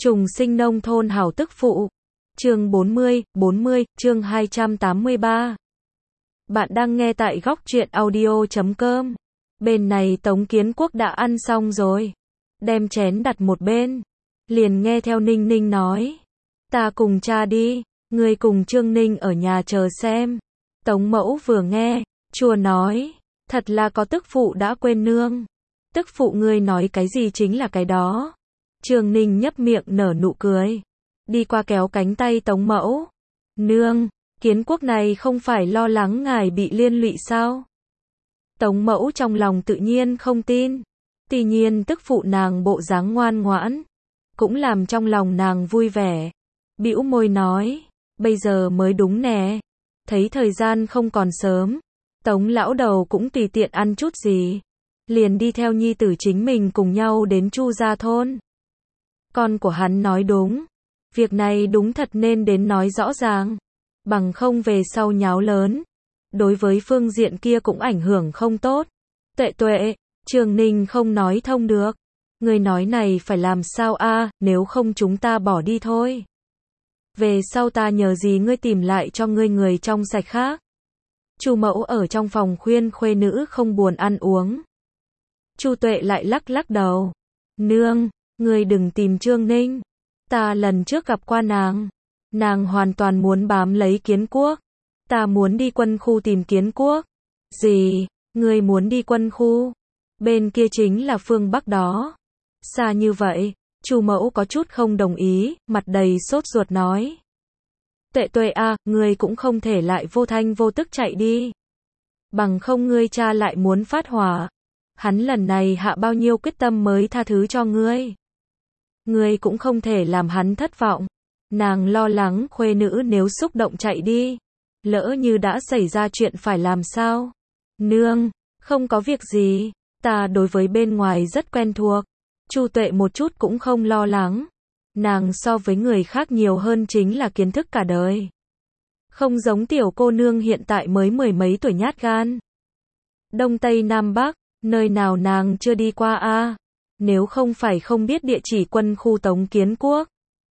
Trùng sinh nông thôn hảo tức phụ. Chương 40, chương 283. Bạn đang nghe tại góc truyện audio.com. Bên này Tống Kiến Quốc đã ăn xong rồi. Đem chén đặt một bên. Liền nghe theo Ninh Ninh nói. Ta cùng cha đi, ngươi cùng Trương Ninh ở nhà chờ xem. Tống Mẫu vừa nghe, chua nói. Thật là có tức phụ đã quên nương. Tức phụ ngươi nói cái gì chính là cái đó. Trương Ninh nhấp miệng nở nụ cười. Đi qua kéo cánh tay Tống Mẫu. Nương, Kiến Quốc này không phải lo lắng ngài bị liên lụy sao? Tống Mẫu trong lòng tự nhiên không tin. Tuy nhiên tức phụ nàng bộ dáng ngoan ngoãn, cũng làm trong lòng nàng vui vẻ. Bĩu môi nói, bây giờ mới đúng nè. Thấy thời gian không còn sớm, Tống lão đầu cũng tùy tiện ăn chút gì. Liền đi theo nhi tử chính mình cùng nhau đến Chu gia thôn. Con của hắn nói đúng. Việc này đúng thật nên đến nói rõ ràng. Bằng không về sau nháo lớn. Đối với phương diện kia cũng ảnh hưởng không tốt. Tuệ, Trường Ninh không nói thông được. Người nói này phải làm sao a, nếu không chúng ta bỏ đi thôi. Về sau ta nhờ gì ngươi tìm lại cho ngươi người trong sạch khác. Chu Mẫu ở trong phòng khuyên khuê nữ không buồn ăn uống. Chu Tuệ lại lắc đầu. Nương, ngươi đừng tìm Trương Ninh. Ta lần trước gặp qua nàng. Nàng hoàn toàn muốn bám lấy Kiến Quốc. Ta muốn đi quân khu tìm Kiến Quốc. Gì? Ngươi muốn đi quân khu? Bên kia chính là phương Bắc đó. Xa như vậy. Chu Mẫu có chút không đồng ý, mặt đầy sốt ruột nói. Tuệ a, ngươi cũng không thể lại vô thanh vô tức chạy đi. Bằng không ngươi cha lại muốn phát hỏa. Hắn lần này hạ bao nhiêu quyết tâm mới tha thứ cho ngươi. Ngươi cũng không thể làm hắn thất vọng. Nàng lo lắng khuê nữ nếu xúc động chạy đi. Lỡ như đã xảy ra chuyện phải làm sao? Nương, không có việc gì. Ta đối với bên ngoài rất quen thuộc. Chu Tuệ một chút cũng không lo lắng. Nàng so với người khác nhiều hơn chính là kiến thức cả đời. Không giống tiểu cô nương hiện tại mới mười mấy tuổi nhát gan. Đông Tây Nam Bắc, nơi nào nàng chưa đi qua a? Nếu không phải không biết địa chỉ quân khu Tống Kiến Quốc.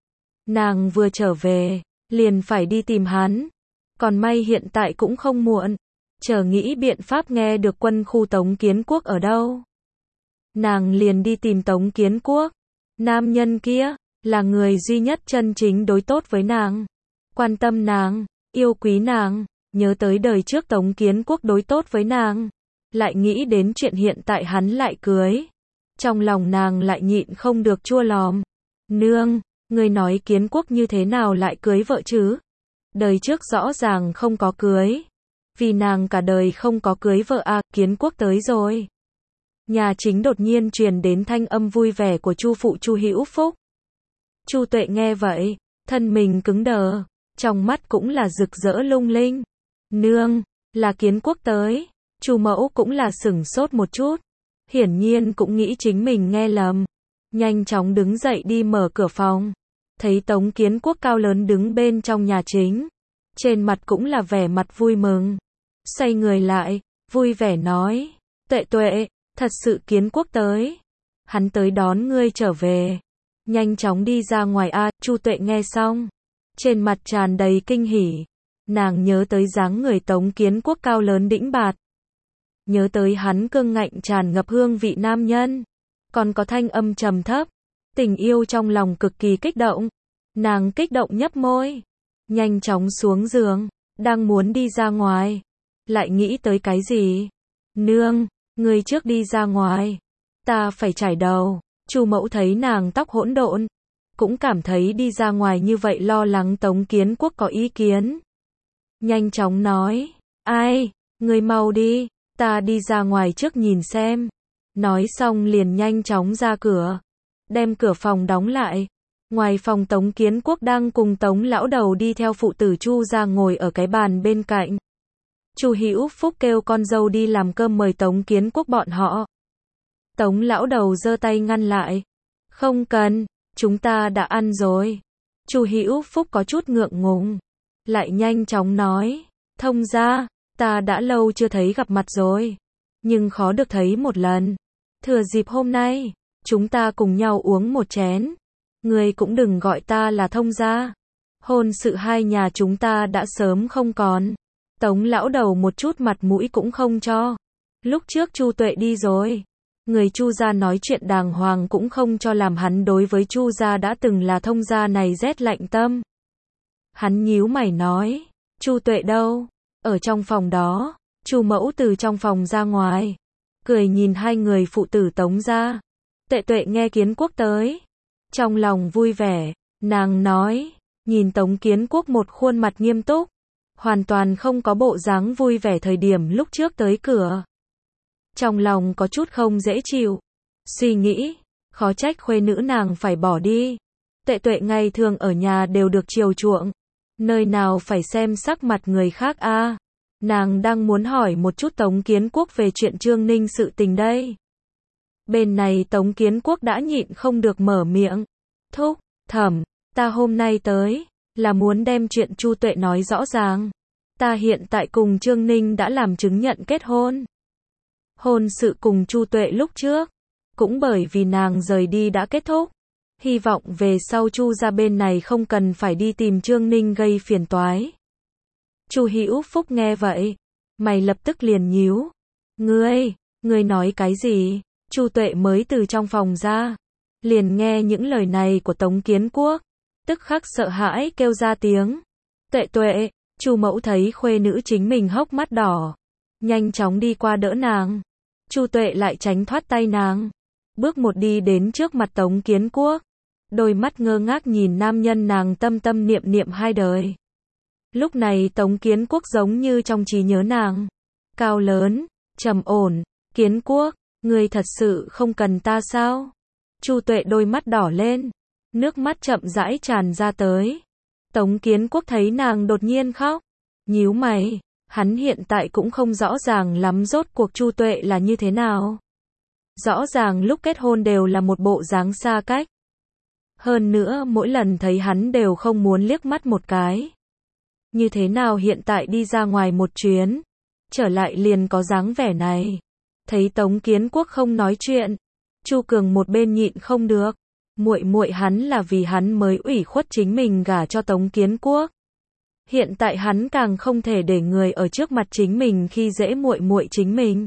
Nàng vừa trở về, liền phải đi tìm hắn. Còn may hiện tại cũng không muộn. Chờ nghĩ biện pháp nghe được quân khu Tống Kiến Quốc ở đâu. Nàng liền đi tìm Tống Kiến Quốc. Nam nhân kia, là người duy nhất chân chính đối tốt với nàng. Quan tâm nàng, yêu quý nàng, nhớ tới đời trước Tống Kiến Quốc đối tốt với nàng. Lại nghĩ đến chuyện hiện tại hắn lại cưới. Trong lòng nàng lại nhịn không được chua lòm. Nương, người nói Kiến Quốc như thế nào lại cưới vợ chứ? Đời trước rõ ràng không có cưới. Vì nàng cả đời không có cưới vợ à, Kiến Quốc tới rồi. Nhà chính đột nhiên truyền đến thanh âm vui vẻ của Chu phụ Chu Hữu Phúc. Chu Tuệ nghe vậy, thân mình cứng đờ, trong mắt cũng là rực rỡ lung linh. Nương, là Kiến Quốc tới. Chu Mẫu cũng là sửng sốt một chút. Hiển nhiên cũng nghĩ chính mình nghe lầm. Nhanh chóng đứng dậy đi mở cửa phòng. Thấy Tống Kiến Quốc cao lớn đứng bên trong nhà chính. Trên mặt cũng là vẻ mặt vui mừng. Xoay người lại, vui vẻ nói. Tuệ, thật sự Kiến Quốc tới. Hắn tới đón ngươi trở về. Nhanh chóng đi ra ngoài a. Chu Tuệ nghe xong. Trên mặt tràn đầy kinh hỉ. Nàng nhớ tới dáng người Tống Kiến Quốc cao lớn đĩnh bạt. Nhớ tới hắn cương ngạnh tràn ngập hương vị nam nhân. Còn có thanh âm trầm thấp. Tình yêu trong lòng cực kỳ kích động. Nàng kích động nhấp môi. Nhanh chóng xuống giường. Đang muốn đi ra ngoài. Lại nghĩ tới cái gì? Nương, người trước đi ra ngoài. Ta phải chải đầu. Chu Mẫu thấy nàng tóc hỗn độn. Cũng cảm thấy đi ra ngoài như vậy lo lắng Tống Kiến Quốc có ý kiến. Nhanh chóng nói. Ai, người mau đi. Ta đi ra ngoài trước nhìn xem. Nói xong liền nhanh chóng ra cửa. Đem cửa phòng đóng lại. Ngoài phòng Tống Kiến Quốc đang cùng Tống lão đầu đi theo phụ tử Chu ra ngồi ở cái bàn bên cạnh. Chu Hữu Phúc kêu con dâu đi làm cơm mời Tống Kiến Quốc bọn họ. Tống lão đầu giơ tay ngăn lại. Không cần, chúng ta đã ăn rồi. Chu Hữu Phúc có chút ngượng ngùng. Lại nhanh chóng nói. Thông ra, ta đã lâu chưa thấy gặp mặt rồi. Nhưng khó được thấy một lần. Thừa dịp hôm nay, chúng ta cùng nhau uống một chén. Ngươi cũng đừng gọi ta là thông gia. Hôn sự hai nhà chúng ta đã sớm không còn. Tống lão đầu một chút mặt mũi cũng không cho. Lúc trước Chu Tuệ đi rồi, người Chu gia nói chuyện đàng hoàng cũng không cho, làm hắn đối với Chu gia đã từng là thông gia này rét lạnh tâm. Hắn nhíu mày nói, Chu Tuệ đâu? Ở trong phòng đó. Chu mẫu từ trong phòng ra ngoài, cười nhìn hai người phụ tử Tống gia. Tuệ Tuệ nghe Kiến Quốc tới, trong lòng vui vẻ, nàng nói, nhìn Tống Kiến Quốc một khuôn mặt nghiêm túc, hoàn toàn không có bộ dáng vui vẻ thời điểm lúc trước tới cửa. Trong lòng có chút không dễ chịu, suy nghĩ, khó trách khuê nữ nàng phải bỏ đi. Tuệ Tuệ ngày thường ở nhà đều được chiều chuộng, nơi nào phải xem sắc mặt người khác a. Nàng đang muốn hỏi một chút Tống Kiến Quốc về chuyện Trương Ninh sự tình đây. Bên này Tống Kiến Quốc đã nhịn không được mở miệng. Thúc, thẩm, ta hôm nay tới, là muốn đem chuyện Chu Tuệ nói rõ ràng. Ta hiện tại cùng Trương Ninh đã làm chứng nhận kết hôn. Hôn sự cùng Chu Tuệ lúc trước, cũng bởi vì nàng rời đi đã kết thúc. Hy vọng về sau Chu gia bên này không cần phải đi tìm Trương Ninh gây phiền toái. Chu Hữu Phúc nghe vậy, mày lập tức liền nhíu. Ngươi nói cái gì? Chu Tuệ mới từ trong phòng ra, liền nghe những lời này của Tống Kiến Quốc, tức khắc sợ hãi kêu ra tiếng. Tuệ Tuệ, Chu mẫu thấy khuê nữ chính mình hốc mắt đỏ, nhanh chóng đi qua đỡ nàng. Chu Tuệ lại tránh thoát tay nàng, bước một đi đến trước mặt Tống Kiến Quốc, đôi mắt ngơ ngác nhìn nam nhân nàng tâm tâm niệm niệm hai đời. Lúc này Tống Kiến Quốc giống như trong trí nhớ nàng, cao lớn, trầm ổn. Kiến Quốc, ngươi thật sự không cần ta sao? Chu Tuệ đôi mắt đỏ lên, nước mắt chậm rãi tràn ra tới. Tống Kiến Quốc thấy nàng đột nhiên khóc, nhíu mày, hắn hiện tại cũng không rõ ràng lắm rốt cuộc Chu Tuệ là như thế nào. Rõ ràng lúc kết hôn đều là một bộ dáng xa cách. Hơn nữa mỗi lần thấy hắn đều không muốn liếc mắt một cái. Như thế nào hiện tại đi ra ngoài một chuyến, trở lại liền có dáng vẻ này. Thấy Tống Kiến Quốc không nói chuyện, Chu Cường một bên nhịn không được, muội hắn là vì hắn mới ủy khuất chính mình gả cho Tống Kiến Quốc. Hiện tại hắn càng không thể để người ở trước mặt chính mình khi dễ muội chính mình.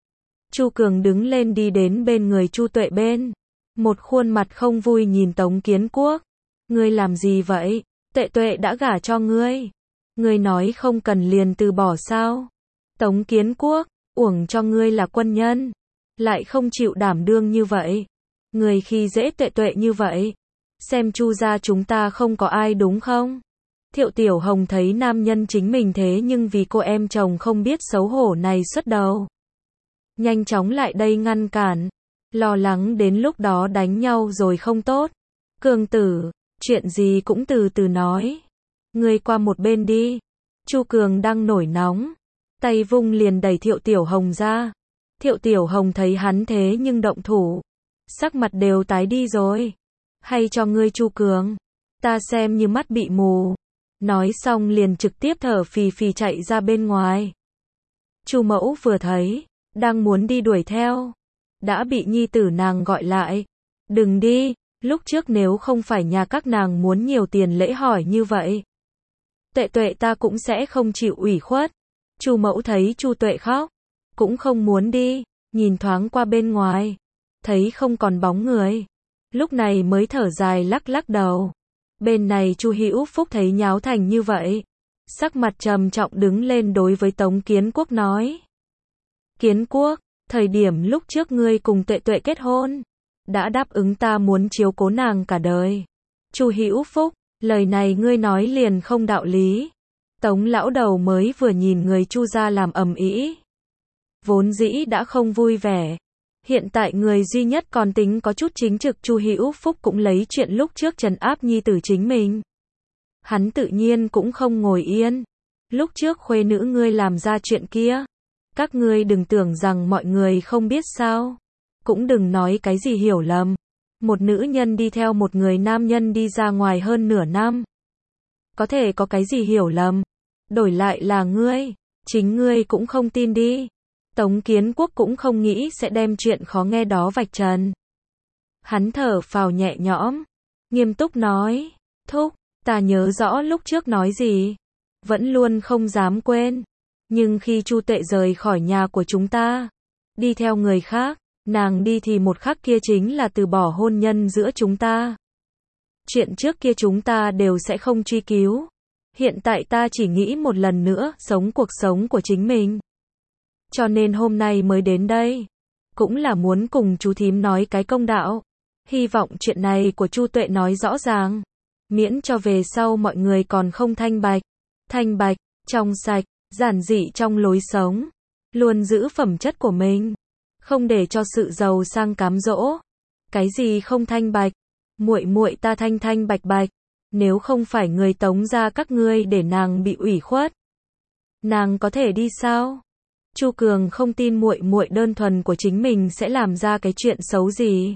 Chu Cường đứng lên đi đến bên người Chu Tuệ bên, một khuôn mặt không vui nhìn Tống Kiến Quốc. Ngươi làm gì vậy? Tuệ Tuệ đã gả cho ngươi. Ngươi nói không cần liền từ bỏ sao? Tống Kiến Quốc, uổng cho ngươi là quân nhân, lại không chịu đảm đương như vậy. Ngươi khi dễ Tuệ Tuệ như vậy, xem Chu gia chúng ta không có ai đúng không? Thiệu Tiểu Hồng thấy nam nhân chính mình thế nhưng vì cô em chồng không biết xấu hổ này xuất đầu, nhanh chóng lại đây ngăn cản, lo lắng đến lúc đó đánh nhau rồi không tốt. Cường tử, chuyện gì cũng từ từ nói. Ngươi qua một bên đi. Chu Cường đang nổi nóng, tay vung liền đẩy Thiệu Tiểu Hồng ra. Thiệu Tiểu Hồng thấy hắn thế nhưng động thủ, sắc mặt đều tái đi rồi. Hay cho ngươi Chu Cường, ta xem như mắt bị mù. Nói xong liền trực tiếp thở phì phì chạy ra bên ngoài. Chu mẫu vừa thấy, đang muốn đi đuổi theo, đã bị nhi tử nàng gọi lại. Đừng đi, lúc trước nếu không phải nhà các nàng muốn nhiều tiền lễ hỏi như vậy, Tuệ Tuệ ta cũng sẽ không chịu ủy khuất. Chu mẫu thấy Chu Tuệ khóc, cũng không muốn đi, nhìn thoáng qua bên ngoài, thấy không còn bóng người, lúc này mới thở dài lắc lắc đầu. Bên này Chu Hữu Phúc thấy nháo thành như vậy, sắc mặt trầm trọng đứng lên đối với Tống Kiến Quốc nói. Kiến Quốc, thời điểm lúc trước ngươi cùng Tuệ Tuệ kết hôn, đã đáp ứng ta muốn chiếu cố nàng cả đời. Chu Hữu Phúc, lời này ngươi nói liền không đạo lý. Tống lão đầu mới vừa nhìn người Chu gia làm ầm ĩ, vốn dĩ đã không vui vẻ, hiện tại người duy nhất còn tính có chút chính trực Chu Hữu Phúc cũng lấy chuyện lúc trước trấn áp nhi tử chính mình. Hắn tự nhiên cũng không ngồi yên. Lúc trước khuê nữ ngươi làm ra chuyện kia, các ngươi đừng tưởng rằng mọi người không biết sao, cũng đừng nói cái gì hiểu lầm. Một nữ nhân đi theo một người nam nhân đi ra ngoài hơn nửa năm, có thể có cái gì hiểu lầm? Đổi lại là ngươi, chính ngươi cũng không tin đi. Tống Kiến Quốc cũng không nghĩ sẽ đem chuyện khó nghe đó vạch trần. Hắn thở phào nhẹ nhõm, nghiêm túc nói, thúc, ta nhớ rõ lúc trước nói gì, vẫn luôn không dám quên. Nhưng khi Chu Tuệ rời khỏi nhà của chúng ta, đi theo người khác, nàng đi thì một khắc kia chính là từ bỏ hôn nhân giữa chúng ta. Chuyện trước kia chúng ta đều sẽ không truy cứu. Hiện tại ta chỉ nghĩ một lần nữa sống cuộc sống của chính mình. Cho nên hôm nay mới đến đây, cũng là muốn cùng chú thím nói cái công đạo. Hy vọng chuyện này của Chu Tuệ nói rõ ràng, miễn cho về sau mọi người còn không thanh bạch, trong sạch, giản dị trong lối sống, luôn giữ phẩm chất của mình, không để cho sự giàu sang cám dỗ. Cái gì không thanh bạch? Muội muội ta thanh bạch bạch, nếu không phải người Tống gia các ngươi để nàng bị ủy khuất, nàng có thể đi sao? Chu Cường không tin muội muội đơn thuần của chính mình sẽ làm ra cái chuyện xấu gì.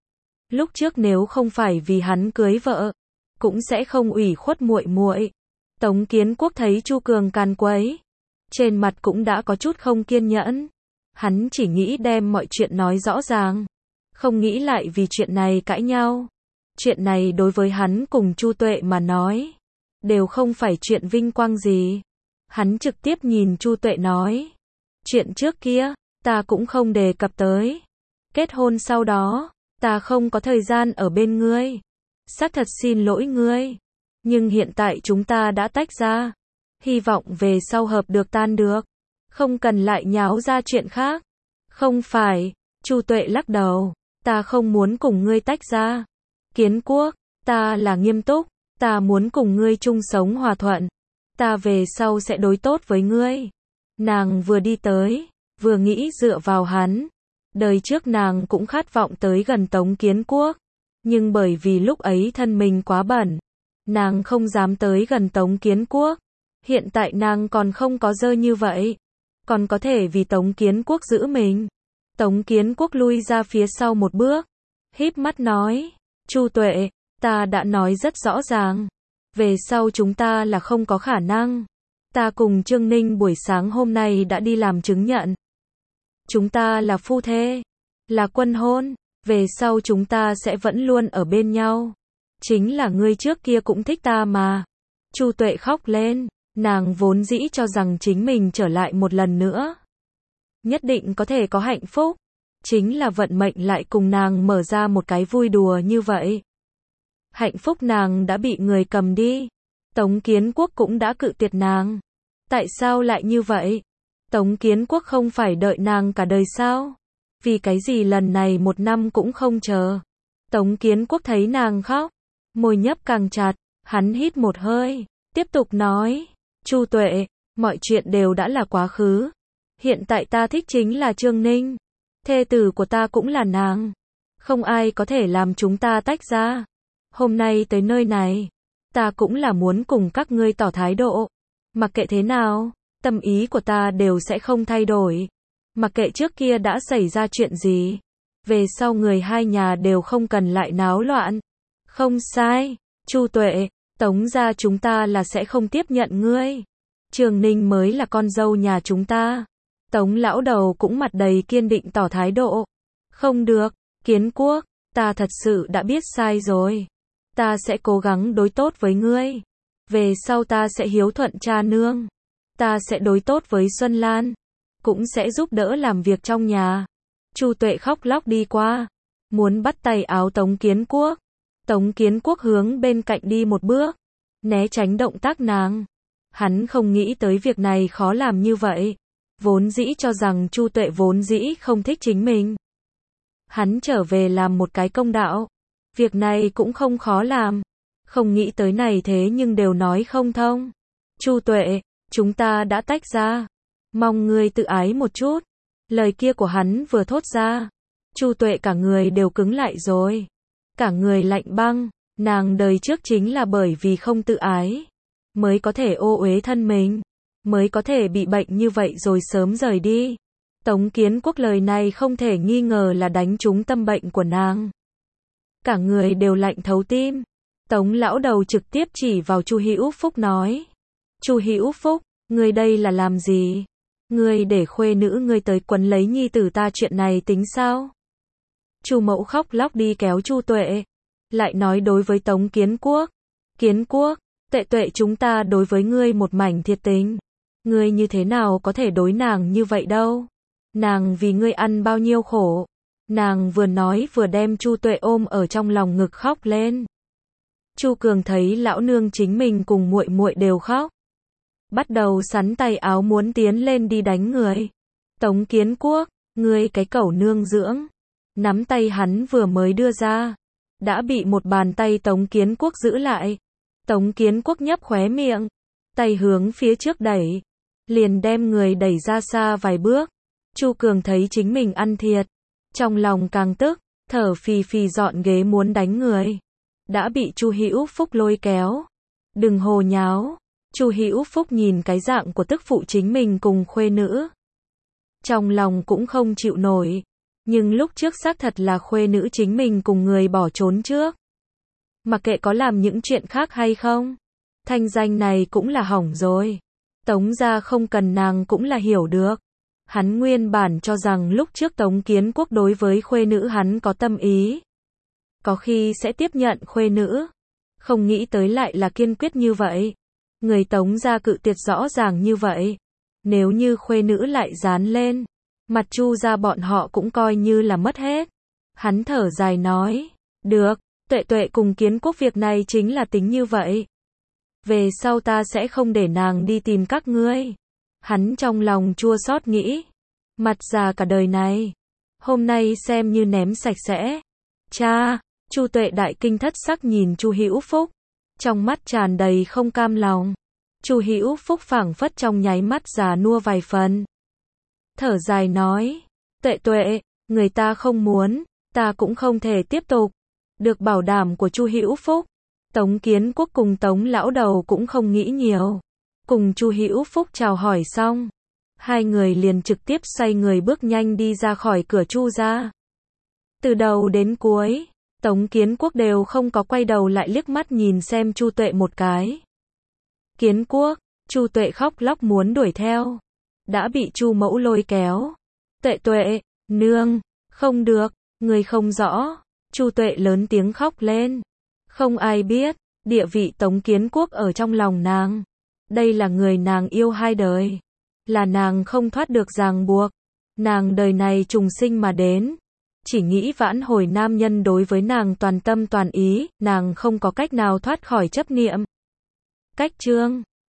Lúc trước nếu không phải vì hắn cưới vợ, cũng sẽ không ủy khuất muội muội. Tống Kiến Quốc thấy Chu Cường càn quấy, trên mặt cũng đã có chút không kiên nhẫn. Hắn chỉ nghĩ đem mọi chuyện nói rõ ràng, không nghĩ lại vì chuyện này cãi nhau. Chuyện này đối với hắn cùng Chu Tuệ mà nói, đều không phải chuyện vinh quang gì. Hắn trực tiếp nhìn Chu Tuệ nói, chuyện trước kia, ta cũng không đề cập tới. Kết hôn sau đó, ta không có thời gian ở bên ngươi. Xác thật xin lỗi ngươi. Nhưng hiện tại chúng ta đã tách ra. Hy vọng về sau hợp được tan được. Không cần lại nháo ra chuyện khác. Không phải, Chu Tuệ lắc đầu. Ta không muốn cùng ngươi tách ra. Kiến Quốc, ta là nghiêm túc. Ta muốn cùng ngươi chung sống hòa thuận. Ta về sau sẽ đối tốt với ngươi. Nàng vừa đi tới, vừa nghĩ dựa vào hắn. Đời trước nàng cũng khát vọng tới gần Tống Kiến Quốc. Nhưng bởi vì lúc ấy thân mình quá bẩn, nàng không dám tới gần Tống Kiến Quốc. Hiện tại nàng còn không có dơ như vậy, còn có thể vì Tống Kiến Quốc giữ mình. Tống Kiến Quốc lui ra phía sau một bước, híp mắt nói, Chu Tuệ, ta đã nói rất rõ ràng, về sau chúng ta là không có khả năng. Ta cùng Trương Ninh buổi sáng hôm nay đã đi làm chứng nhận. Chúng ta là phu thê, là quân hôn, về sau chúng ta sẽ vẫn luôn ở bên nhau. Chính là ngươi trước kia cũng thích ta mà. Chu Tuệ khóc lên, nàng vốn dĩ cho rằng chính mình trở lại một lần nữa, nhất định có thể có hạnh phúc. Chính là vận mệnh lại cùng nàng mở ra một cái vui đùa như vậy. Hạnh phúc nàng đã bị người cầm đi. Tống Kiến Quốc cũng đã cự tuyệt nàng. Tại sao lại như vậy? Tống Kiến Quốc không phải đợi nàng cả đời sao? Vì cái gì lần này một năm cũng không chờ? Tống Kiến Quốc thấy nàng khóc, môi nhấp càng chặt, hắn hít một hơi, tiếp tục nói, Chu Tuệ, mọi chuyện đều đã là quá khứ. Hiện tại ta thích chính là Trương Ninh. Thê tử của ta cũng là nàng. Không ai có thể làm chúng ta tách ra. Hôm nay tới nơi này, ta cũng là muốn cùng các ngươi tỏ thái độ. Mặc kệ thế nào, tâm ý của ta đều sẽ không thay đổi. Mặc kệ trước kia đã xảy ra chuyện gì, về sau người hai nhà đều không cần lại náo loạn. Không sai, Chu Tuệ, Tống gia chúng ta là sẽ không tiếp nhận ngươi. Trường Ninh mới là con dâu nhà chúng ta. Tống lão đầu cũng mặt đầy kiên định tỏ thái độ. Không được, Kiến Quốc, ta thật sự đã biết sai rồi. Ta sẽ cố gắng đối tốt với ngươi. Về sau ta sẽ hiếu thuận cha nương. Ta sẽ đối tốt với Xuân Lan. Cũng sẽ giúp đỡ làm việc trong nhà. Chu Tuệ khóc lóc đi qua, muốn bắt tay áo Tống Kiến Quốc. Tống Kiến Quốc hướng bên cạnh đi một bước, né tránh động tác nàng. Hắn không nghĩ tới việc này khó làm như vậy. Vốn dĩ cho rằng Chu Tuệ vốn dĩ không thích chính mình. Hắn trở về làm một cái công đạo. Việc này cũng không khó làm. Không nghĩ tới này thế nhưng đều nói không thông. Chu Tuệ, chúng ta đã tách ra. Mong ngươi tự ái một chút. Lời kia của hắn vừa thốt ra, Chu Tuệ cả người đều cứng lại rồi. Cả người lạnh băng, nàng đời trước chính là bởi vì không tự ái, mới có thể ô uế thân mình, mới có thể bị bệnh như vậy rồi sớm rời đi. Tống Kiến Quốc lời này không thể nghi ngờ là đánh trúng tâm bệnh của nàng. Cả người đều lạnh thấu tim. Tống lão đầu trực tiếp chỉ vào Chu Hữu Phúc nói. Chu Hữu Phúc, ngươi đây là làm gì? Ngươi để khuê nữ ngươi tới quấn lấy nhi tử ta chuyện này tính sao? Chu Mẫu khóc lóc đi kéo Chu Tuệ. lại nói đối với Tống Kiến Quốc, Tuệ Tuệ chúng ta đối với ngươi một mảnh thiệt tình. Ngươi như thế nào có thể đối nàng như vậy đâu? Nàng vì ngươi ăn bao nhiêu khổ. Nàng vừa nói vừa đem Chu Tuệ ôm ở trong lòng ngực khóc lên. Chu Cường thấy lão nương chính mình cùng muội muội đều khóc, bắt đầu sắn tay áo muốn tiến lên đi đánh người. Tống Kiến Quốc, ngươi cái cẩu nương dưỡng. Nắm tay hắn vừa mới đưa ra, đã bị một bàn tay Tống Kiến Quốc giữ lại. Tống Kiến Quốc nhấp khóe miệng, tay hướng phía trước đẩy, liền đem người đẩy ra xa vài bước. Chu Cường thấy chính mình ăn thiệt, trong lòng càng tức, thở phì phì dọn ghế muốn đánh người. Đã bị Chu Hữu Phúc lôi kéo. Đừng hồ nháo. Chu Hữu Phúc nhìn cái dạng của tức phụ chính mình cùng khuê nữ, trong lòng cũng không chịu nổi. Nhưng lúc trước xác thật là khuê nữ chính mình cùng người bỏ trốn trước. Mặc kệ có làm những chuyện khác hay không, thanh danh này cũng là hỏng rồi. Tống gia không cần nàng cũng là hiểu được. Hắn nguyên bản cho rằng lúc trước Tống Kiến Quốc đối với khuê nữ hắn có tâm ý, có khi sẽ tiếp nhận khuê nữ. Không nghĩ tới lại là kiên quyết như vậy. Người Tống gia cự tuyệt rõ ràng như vậy. Nếu như khuê nữ lại dán lên, mặt Chu gia bọn họ cũng coi như là mất hết. Hắn thở dài nói, được, Tuệ Tuệ cùng Kiến Quốc việc này chính là tính như vậy. Về sau ta sẽ không để nàng đi tìm các ngươi. Hắn trong lòng chua xót nghĩ, mặt già cả đời này, hôm nay xem như ném sạch sẽ. Cha, Chu Tuệ đại kinh thất sắc nhìn Chu Hữu Phúc, trong mắt tràn đầy không cam lòng. Chu Hữu Phúc phảng phất trong nháy mắt già nua vài phần. Thở dài nói, Tuệ Tuệ, người ta không muốn, ta cũng không thể tiếp tục. Được bảo đảm của Chu Hữu Phúc, Tống Kiến Quốc cùng Tống lão đầu cũng không nghĩ nhiều. Cùng Chu Hữu Phúc chào hỏi xong, hai người liền trực tiếp xoay người bước nhanh đi ra khỏi cửa Chu gia. Từ đầu đến cuối, Tống Kiến Quốc đều không có quay đầu lại liếc mắt nhìn xem Chu Tuệ một cái. Kiến Quốc, Chu Tuệ khóc lóc muốn đuổi theo, đã bị Chu mẫu lôi kéo. Tuệ Tuệ, nương, không được, người không rõ. Chu Tuệ lớn tiếng khóc lên. Không ai biết, địa vị Tống Kiến Quốc ở trong lòng nàng. Đây là người nàng yêu hai đời. Là nàng không thoát được ràng buộc. Nàng đời này trùng sinh mà đến. Chỉ nghĩ vãn hồi nam nhân đối với nàng toàn tâm toàn ý, nàng không có cách nào thoát khỏi chấp niệm. Cách chương